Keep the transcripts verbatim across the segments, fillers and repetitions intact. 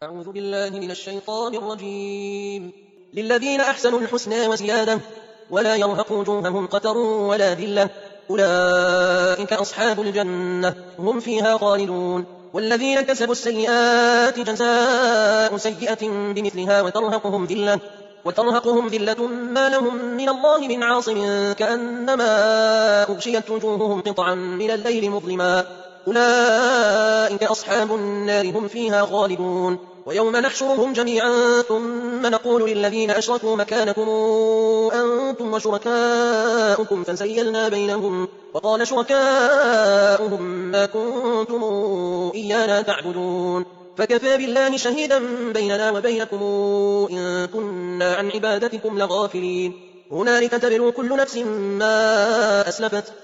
أعوذ بالله من الشيطان الرجيم. للذين أحسنوا الحسنى وزيادة ولا يرهق وجوههم قتر ولا ذلة أولئك أصحاب الجنة هم فيها خالدون. والذين كسبوا السيئات جزاء سيئة بمثلها وترهقهم ذلة وترهقهم ذلة ما لهم من الله من عاصم كأنما أغشيت وجوههم قطعا من الليل مظلما أولئك أصحاب النار هم فيها خالدون. ويوم نحشرهم جميعا ثم نقول للذين أشركوا مكانكم أنتم وشركاؤكم فزيلنا بينهم وقال شركاؤهم ما كنتم إيانا تعبدون فكفى بالله شهيدا بيننا وبينكم إن كنا عن عبادتكم لغافلين. هنالك تبلو كل نفس ما أسلفت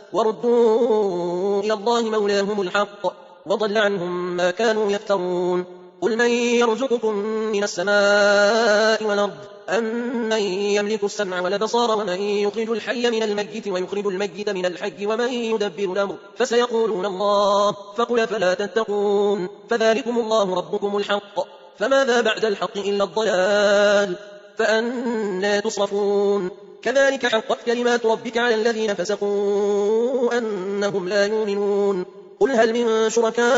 وردوا إلى الله مولاهم الحق وضل عنهم ما كانوا يفترون. قل من يرزقكم من السماء والأرض أم من يملك السمع والبصار ومن يخرج الحي من الميت ويخرج الميت من الحي ومن يدبر الأمر فسيقولون الله فقل فلا تتقون فذلكم الله ربكم الحق فماذا بعد الحق إلا الضلال فأنى تصرفون. كذلك حقت كلمات ربك على الذين فسقوا أنهم لا يؤمنون. قل هل من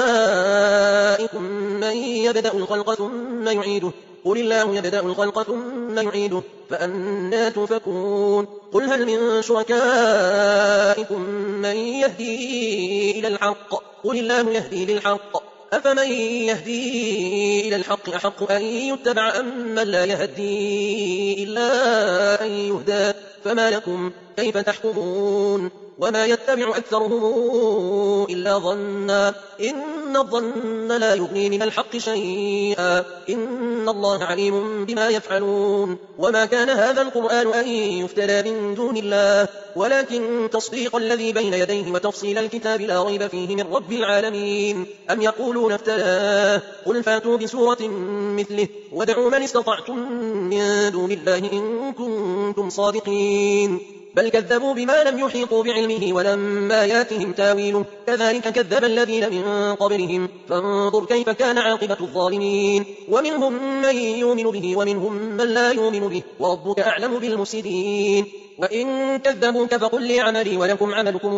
شركائكم من يبدأ الخلق ثم يعيده قل الله يبدأ الخلق ثم يعيده فأنى تؤفكون. قل هل من شركائكم من يهدي إلى الحق قل الله يهدي للحق أفمن يهدي إلى الحق أحق أن يتبع أم من لا يهدي إلا أن يهدى فما لكم كيف تحكمون. وما يتبع أكثرهم إلا ظنا إن الظن لا يغني من الحق شيئا إن الله عليم بما يفعلون. وما كان هذا القرآن أن يفترى من دون الله ولكن تصديق الذي بين يديه وتفصيل الكتاب لا ريب فيه من رب العالمين. أم يقولون افتراه قل فاتوا بسورة مثله وادعوا من استطعتم من دون الله إن كنتم صادقين. بل كذبوا بما لم يحيطوا بعلمه ولما ياتهم تاويله كذلك كذب الذين من قبلهم فانظر كيف كان عاقبة الظالمين. ومنهم من يؤمن به ومنهم من لا يؤمن به وربك أعلم بالمفسدين. وإن كذبوك فقل لي عملي ولكم عملكم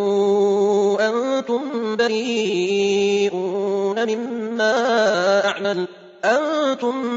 أنتم بريئون مما أعمل أنتم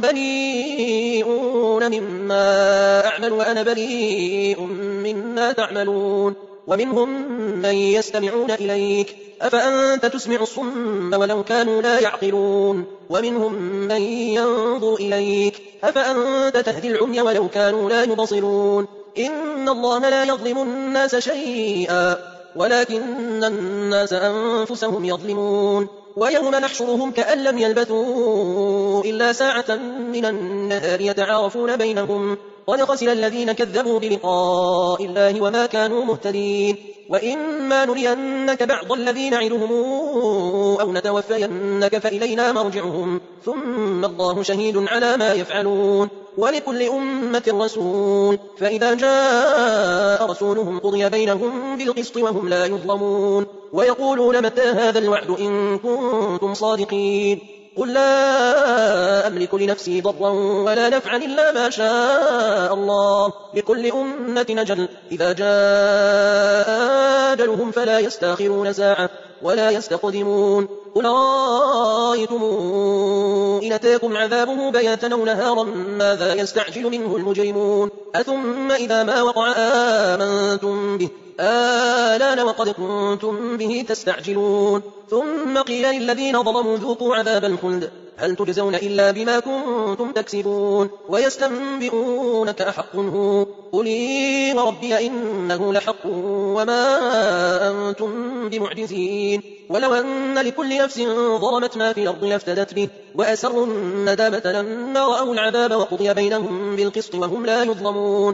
بريئون مما أعمل وأنا بريء مما تعملون. ومنهم من يستمعون إليك أفأنت تسمع الصم ولو كانوا لا يعقلون. ومنهم من ينظر إليك أفأنت تهدي العمي ولو كانوا لا يبصرون. إن الله لا يظلم الناس شيئا ولكن الناس أنفسهم يظلمون. ويوم نحشرهم كأن لم يلبثوا إلا ساعة من النهار يتعارفون بينهم قد خسر الذين كذبوا بلقاء الله وما كانوا مهتدين. وإما نرينك بعض الذين نعدهم أو نتوفينك فإلينا مرجعهم ثم الله شهيد على ما يفعلون. ولكل أمة رسول فإذا جاء رسولهم قضي بينهم بالقسط وهم لا يظلمون. ويقولون متى هذا الوعد إن كنتم صادقين قل لا أملك لنفسي ضرا ولا نفعا إلا ما شاء الله لكل أمة أجل إذا جاء أجلهم فلا يستأخرون ساعة ولا يستقدمون. قل رأيتم إن أتاكم عذابه بياتا أو نهارا ماذا يستعجل منه المجرمون أثم إذا ما وقع آمنتم به آلان وقد كنتم به تستعجلون. ثم قيل للذين ظلموا ذوقوا عذاب الخلد هل تجزون إلا بما كنتم تكسبون. ويستنبئونك أحق هو قل إي وربي إنه لحق وما أنتم بمعجزين. ولو أن لكل نفس ظلمت ما في الأرض لافتدت به وأسروا الندامة لما رأوا العذاب وقضي بينهم بالقسط وهم لا يظلمون.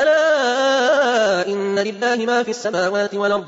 ألا إن لله ما في السماوات والأرض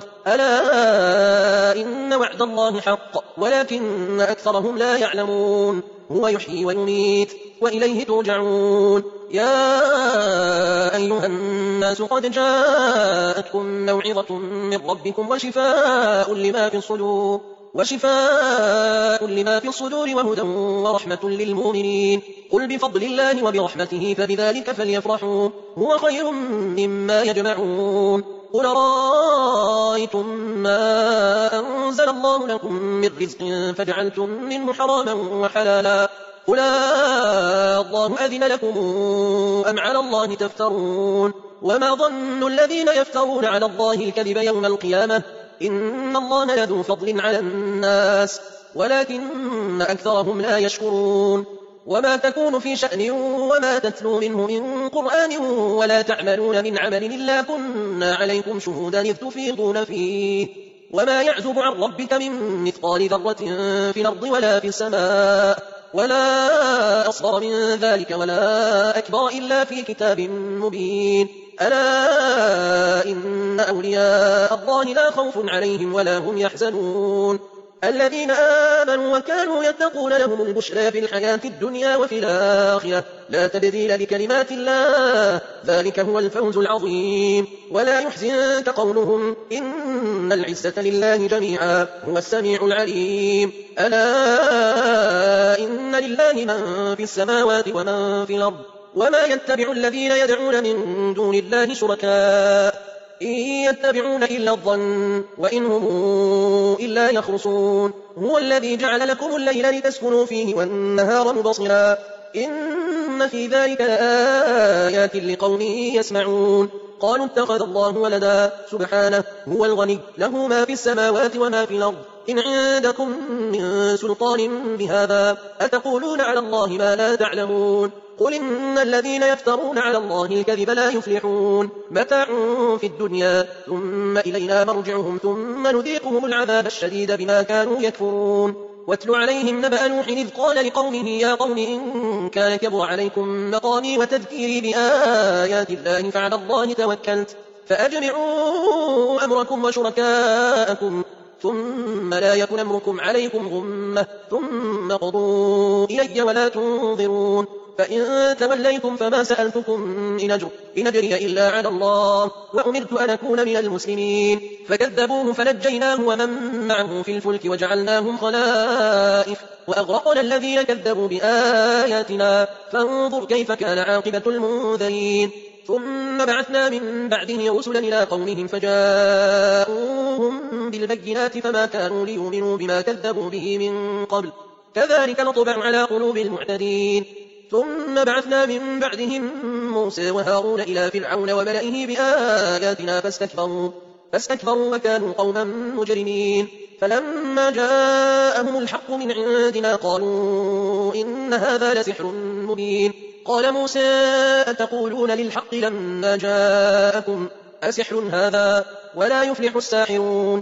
ألا إن وعد الله حق ولكن أكثرهم لا يعلمون. هو يحيي ويميت وإليه ترجعون. يا أيها الناس قد جاءتكم موعظة من ربكم وشفاء لما في الصدور وشفاء لما في الصدور وهدى ورحمة للمؤمنين. قل بفضل الله وبرحمته فبذلك فليفرحوا هو خير مما يجمعون. قل رأيتم ما أنزل الله لكم من رزق فجعلتم منه حراما وحلالا قل الله أذن لكم أم على الله تفترون. وما ظن الذين يفترون على الله الكذب يوم القيامة إن الله لذو فضل على الناس ولكن أكثرهم لا يشكرون. وما تكون في شأن وما تتلو منه من قرآن ولا تعملون من عمل إلا كنا عليكم شهودا إذ تفيضون فيه وما يعزب عن ربك من مثقال ذرة في الأرض ولا في السماء ولا أصغر من ذلك ولا أكبر إلا في كتاب مبين. ألا إن أولياء الله لا خوف عليهم ولا هم يحزنون الذين آمنوا وكانوا يتقون لهم البشرى في الحياة الدنيا وفي الآخرة لا تبديل لكلمات الله ذلك هو الفوز العظيم. ولا يحزنك قولهم إن العزة لله جميعا هو السميع العليم. ألا إن لله من في السماوات ومن في الأرض وما يتبع الذين يدعون من دون الله شركاء إن يتبعون إلا الظن وإن هم إلا يخرصون. هو الذي جعل لكم الليل لتسكنوا فيه والنهار مبصرا إن في ذلك لآيات لقوم يسمعون. قالوا اتخذ الله ولدا سبحانه هو الغني له ما في السماوات وما في الأرض إن عندكم من سلطان بهذا أتقولون على الله ما لا تعلمون. قل إن الذين يفترون على الله الكذب لا يفلحون متاع في الدنيا ثم إلينا مرجعهم ثم نذيقهم العذاب الشديد بما كانوا يكفرون. واتل عليهم نبأ نوح إذ قال لقومه يا قوم إن كان كبر عليكم مقامي وتذكيري بآيات الله فعلى الله توكلت فأجمعوا أمركم وشركاءكم ثم لا يكن أمركم عليكم غمة ثم قضوا إلي ولا تنظرون. فإن توليتم فما سألتكم من أجر إن أجري إلا على الله وأمرت أن أكون من المسلمين. فكذبوه فنجيناه ومن معه في الفلك وجعلناهم خلائف وأغرقنا الذين كذبوا بآياتنا فانظر كيف كان عاقبة المنذرين. ثم بعثنا من بعده رسلا إلى قومهم فجاءوهم بالبينات فما كانوا ليؤمنوا بما كذبوا به من قبل كذلك نطبع على قلوب المعتدين. ثم بعثنا من بعدهم موسى وهارون إلى فرعون وملئه بآياتنا فاستكبروا, فاستكبروا وكانوا قوما مجرمين. فلما جاءهم الحق من عندنا قالوا إن هذا لسحر مبين. قال موسى أتقولون للحق لما جاءكم أسحر هذا ولا يفلح الساحرون.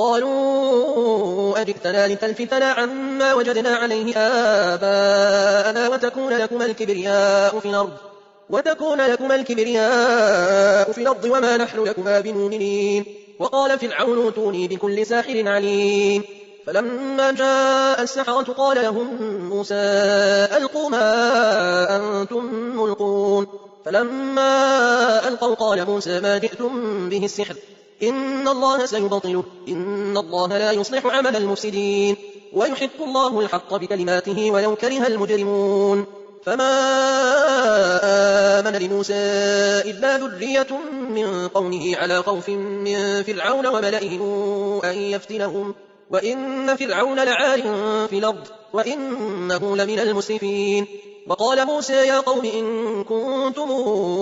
قالوا أجئتنا لتلفتنا عما وجدنا عليه آباءنا وتكون لكم الكبرياء في الأرض وتكون لكم الكبرياء في الأرض وما نحن لكما بمؤمنين. وقال فرعون ائتوني بكل ساحر عليم. فلما جاء السحرة قال لهم موسى ألقوا ما أنتم ملقون. فلما ألقوا قال موسى ما جئتم به السحر إن الله سيبطله إن الله لا يصلح عمل المفسدين ويحق الله الحق بكلماته ولو كره المجرمون. فما آمن لموسى إلا ذرية من قومه على خوف من فرعون وملئهم أن يفتنهم وإن فرعون لعال في الأرض وإنه لمن المسرفين. وقال موسى يا قوم إن كنتم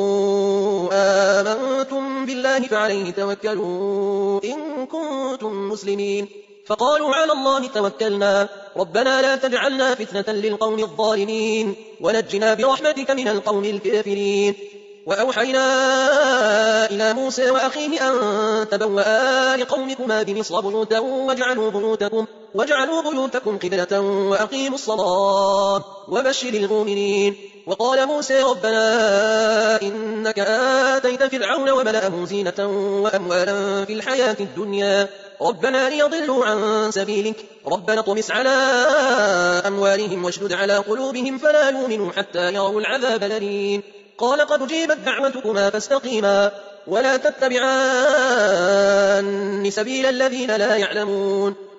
آمنتم بالله فعليه توكلوا إن كنتم مسلمين. فقالوا على الله توكلنا ربنا لا تجعلنا فتنة للقوم الظالمين ونجنا برحمتك من القوم الكافرين. وأوحينا إلى موسى وأخيه أن تبوأ لقومكما بمصر بيوتا واجعلوا بيوتكم, واجعلوا بيوتكم قبلة وأقيموا الصلاة وبشر المؤمنين. وقال موسى ربنا إنك آتيت فرعون وملأه زينة وأموالا في الحياة الدنيا ربنا ليضلوا عن سبيلك ربنا طمس على أموالهم واشدد على قلوبهم فلا يؤمنوا حتى يروا العذاب الأليم. قال قد جيبت دعوتكما فاستقيما ولا تتبعان سبيل الذين لا يعلمون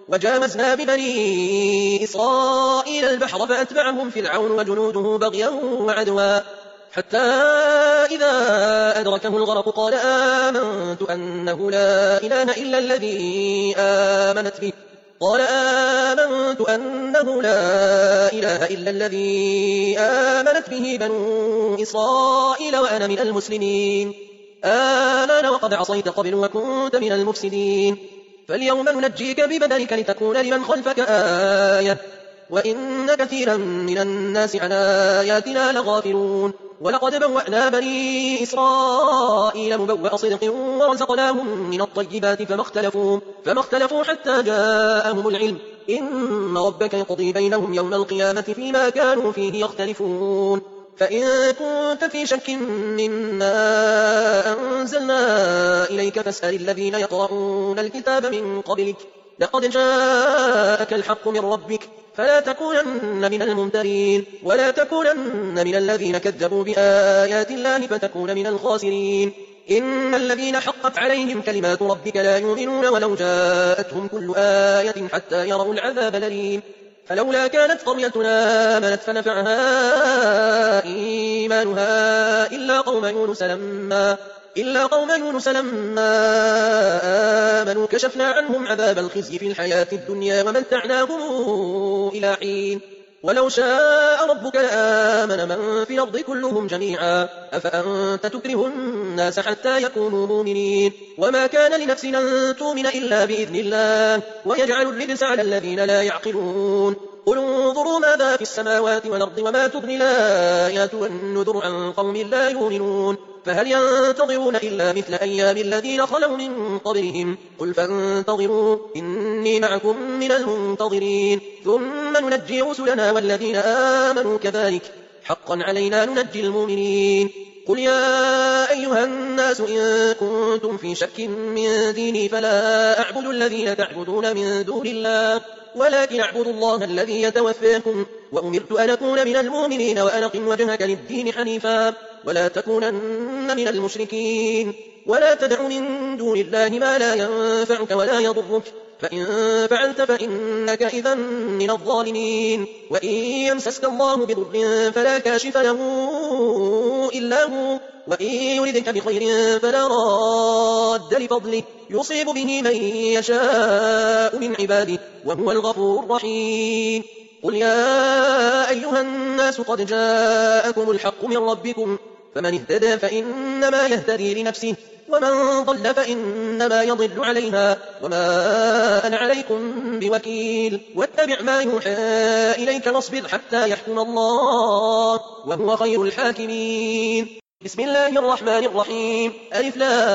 وجاوزنا ببني إسرائيل البحر فأتبعهم فرعون وجنوده بغيا وعدوا حتى إذا أدركه الغرق قال آمنت أنه لا إله إلا الذي آمنت به قال آمنت أنه لا إله إلا الذي آمنت به بنو إسرائيل وأنا من المسلمين آمن وقد عصيت قبل وكنت من المفسدين فاليوم ننجيك ببدنك لتكون لمن خلفك آية وإن كثيرا من الناس عن آياتنا لغافلون ولقد بوأنا بني إسرائيل مبوأ صدق ورزقناهم من الطيبات فما اختلفوا, فما اختلفوا حتى جاءهم العلم إن ربك يقضي بينهم يوم القيامة فيما كانوا فيه يختلفون فإن كنت في شك مما أنزلنا إليك فاسأل الذين يقرؤون الكتاب من قبلك لقد جاءك الحق من ربك فلا تكونن من الممترين ولا تكونن من الذين كذبوا بآيات الله فتكون من الخاسرين إن الذين حقت عليهم كلمات ربك لا يؤمنون ولو جاءتهم كل آية حتى يروا العذاب الأليم فلولا كانت قريتنا آمنت فنفعها إيمانها إلا قوم يونس لما إلا قوم يونس لما آمنوا كشفنا عنهم عذاب الخزي في الحياة الدنيا ومتعناهم إلى حين ولو شاء ربك لآمن من في الأرض كلهم جميعا أفأنت تكره الناس حتى يكونوا مؤمنين وما كان لنفس أن تؤمن إلا بإذن الله ويجعل الرجس على الذين لا يعقلون قل انظروا ماذا في السماوات والأرض وما تغني الآيات والنذر عن قوم لا يؤمنون فهل ينتظرون إلا مثل أيام الذين خلوا من قبلهم قل فانتظروا إني معكم من المنتظرين ثم ننجي رسلنا والذين آمنوا كذلك حقا علينا ننجي المؤمنين قل يا أيها الناس إن كنتم في شك من ديني فلا أعبد الذين تعبدون من دون الله ولكن اعبد الله الذي يتوفاكم وأمرت أن أكون من المؤمنين وأن أقم وجهك للدين حنيفا ولا تكونن من المشركين ولا تدع من دون الله ما لا ينفعك ولا يضرك فإن فعلت فإنك إذا من الظالمين وإن يمسسك الله بضر فلا كاشف له إلا هو وإن يردك بخير فلا راد لفضله يصيب به من يشاء من عباده وهو الغفور الرحيم قل يا أيها الناس قد جاءكم الحق من ربكم فمن اهتدى فإنما يهتدي لنفسه ومن ضل فإنما يضل عليها وما أنا عليكم بوكيل واتبع ما يوحى إليك واصبر حتى يحكم الله وهو خير الحاكمين بسم الله الرحمن الرحيم ألف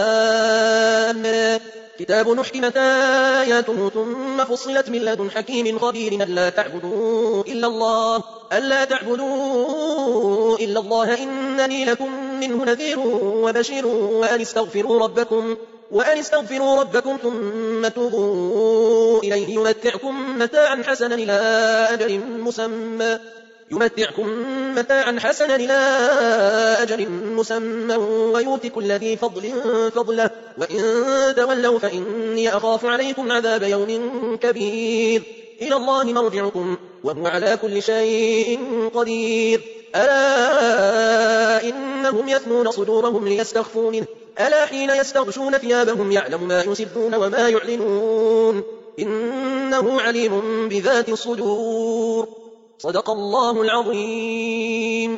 لام را كتاب نحكمت آياته ثم فصلت من لدن حكيم خبير ألا تعبدوا إلا الله ألا تعبدوا إلا الله إنني لكم منه نذير وبشير وأن استغفروا ربكم وأن استغفروا ربكم ثم توبوا إليه يمتعكم متاعا حسنا إلى أجل مسمى يمتعكم متاعا حسنا إلى أجل مسمى ويؤتي كل ذي فضل فضله وإن تولوا فإني أخاف عليكم عذاب يوم كبير إلى الله مرجعكم وهو على كل شيء قدير ألا إنهم يثنون صدورهم ليستخفوا منه ألا حين يستغشون ثيابهم يعلم ما يسرون وما يعلنون إنه عليم بذات الصدور صدق الله العظيم